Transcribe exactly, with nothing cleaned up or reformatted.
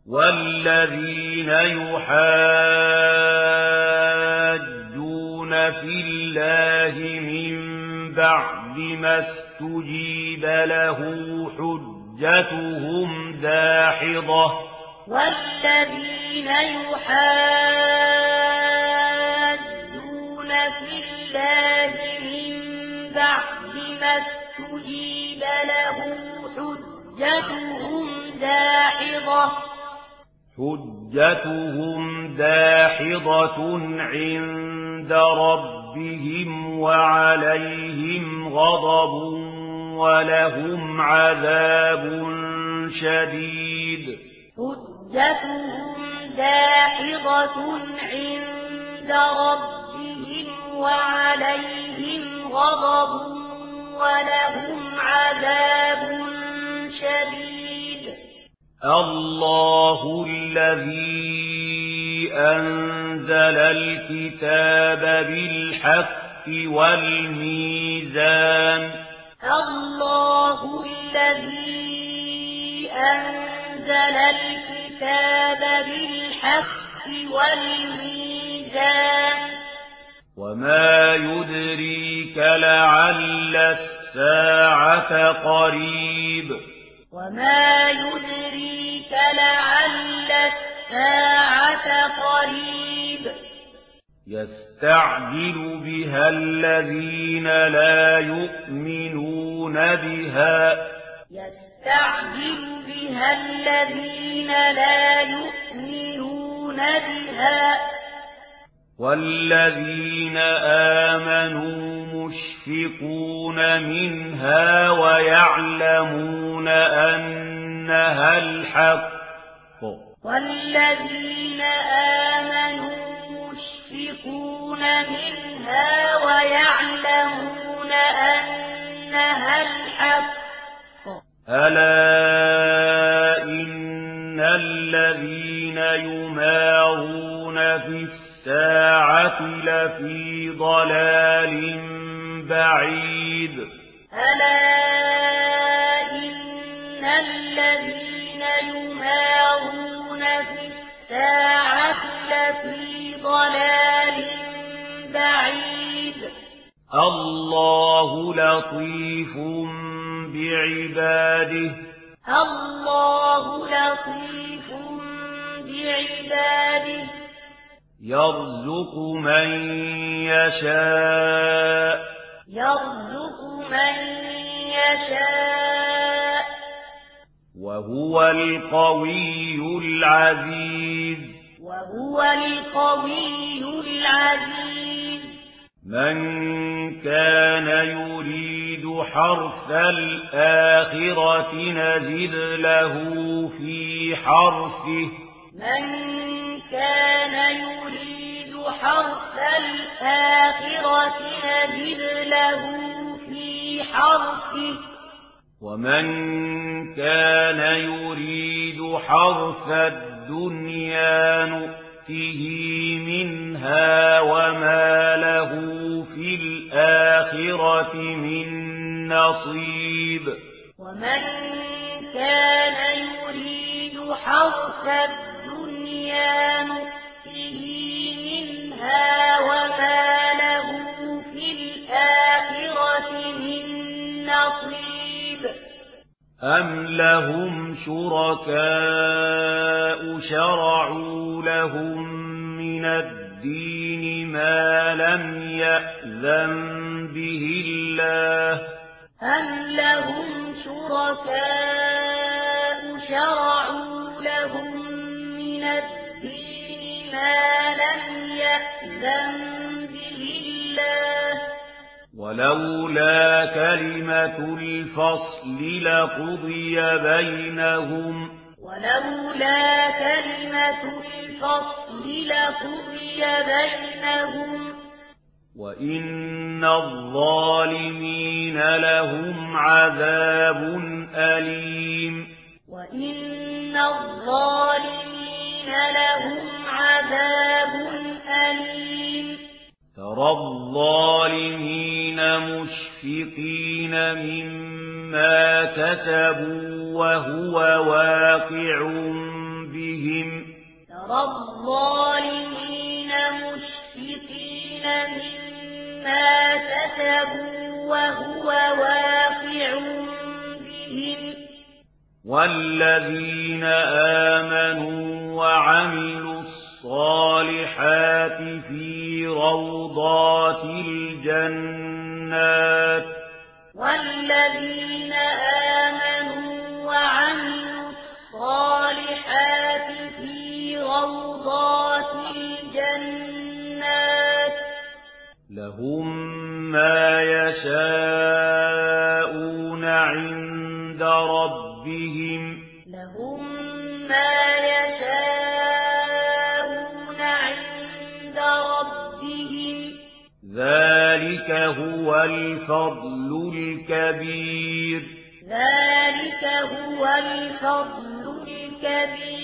والذين يحاجون في الله من بعد ما استجيب له حجتهم داحضة والذين يحاجون في الله من بعد ما استجيب له حجتهم داحضة حجتهم داحضة عند ربهم وعليهم غضب ولهم عذاب شديد حجتهم داحضة عند ربهم وعليهم غضب ولهم عذاب شديد الله الذي أنزل الكتاب بالحق والميزان الله الذي أنزل الكتاب بالحق والميزان وما يدريك لعل الساعة قريب وما يدريك لعل الساعة قريب يستعجل بها الذين لا يؤمنون بها يستعجل بها الذين لا يؤمنون بها والذين آمنوا مشفقون منها ويعلمون أنها الحق والذين آمنوا مشفقون منها ويعلمون أنها الحق ألا إن الذين يمارون في الساعة لفي ضلال بعيد ألا إن الذين يمارون في الساعة لفي ضلال بعيد الله لطيف بعباده الله لطيف بعباده يرزق من يشاء يرزق من يشاء وهو القوي العزيز وهو القوي العزيز من كان يريد حرث الآخرة نزد له في حرثه من كان يريد حرث الآخرة نزد له في حرثه ومن كان يريد حرث الدنيا نؤته منها وما له في الآخرة من نصيب ومن كان يريد حرث الدنيا نؤته منها وما له في الآخرة من نصيب أم لهم شركاء شرعوا لهم من الدين ما لم يأذن به الله أم لهم شركاء شرعوا لهم من الدين ما لم يأذن به الله ولولا كلمة الفصل لقضي بينهم ولولا كلمة الفصل لقضي بينهم وإن الظالمين لهم عذاب أليم وإن الظالمين لهم عذاب أليم ترى الظالمين مشفقين مما كسبوا وهو واقع بهم ترى الظالمين مشفقين مما كسبوا وهو واقع بهم والذين آمنوا وعملوا الصالحات في روضات الجنات والذين آمنوا وعملوا الصالحات في روضات الجنات لهم ما يشاءون عند ربهم لهم ما يشاءون عند ربهم ذلك هو الفضل الكبير ذلك هو الفضل الكبير